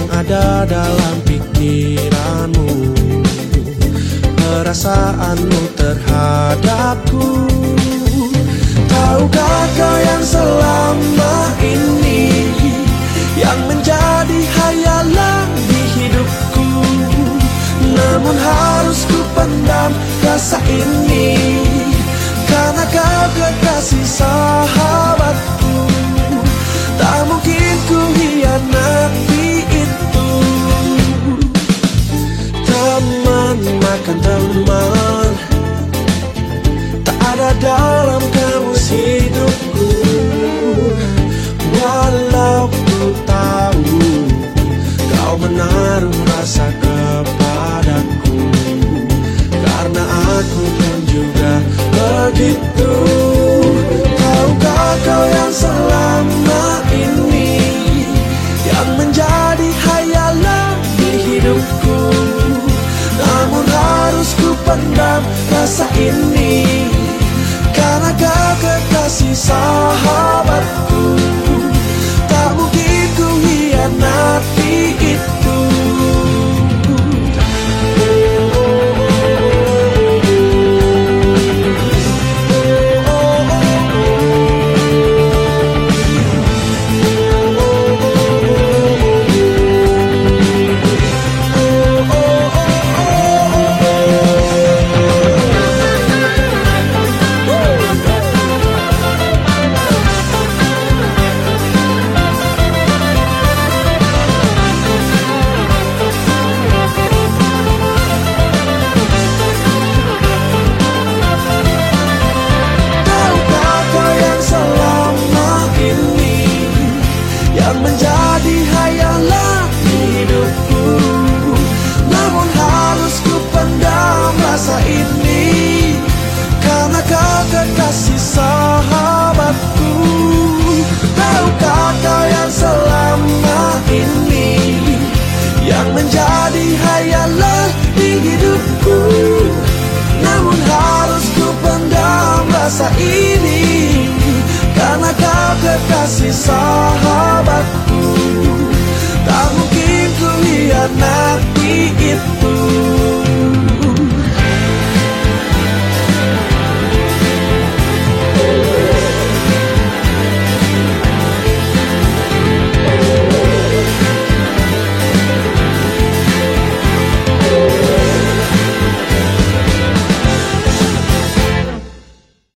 yang ada dalam pikiranmu, perasaanmu terhadapku. Tahukah kau yang selama ini yang menjadi hayalan di hidupku, namun harus ku pendam rasa ini karena kau kekasih sahabatku. Tak mungkin ku hianati itu. Teman makan teman, tak ada dalam kamus hidupku. Walau ku tahu kau menaruh rasa kepadaku, karena aku pun juga begitu. Tahukah kau yang selama ini yang menjadi hayalan di hidupku, namun harus ku pendam rasa ini karena kau kekasih sahabatku. Tak mungkin ku hianati itu. Menjadi hayalan hidupku, namun harus ku pendam rasa ini karena kau kekasih sahabatku. Tahukah kau yang selama ini yang menjadi hayalan di hidupku, namun harus ku pendam rasa ini karena kau kekasih sahabatku. Tak mungkin ku hianati itu.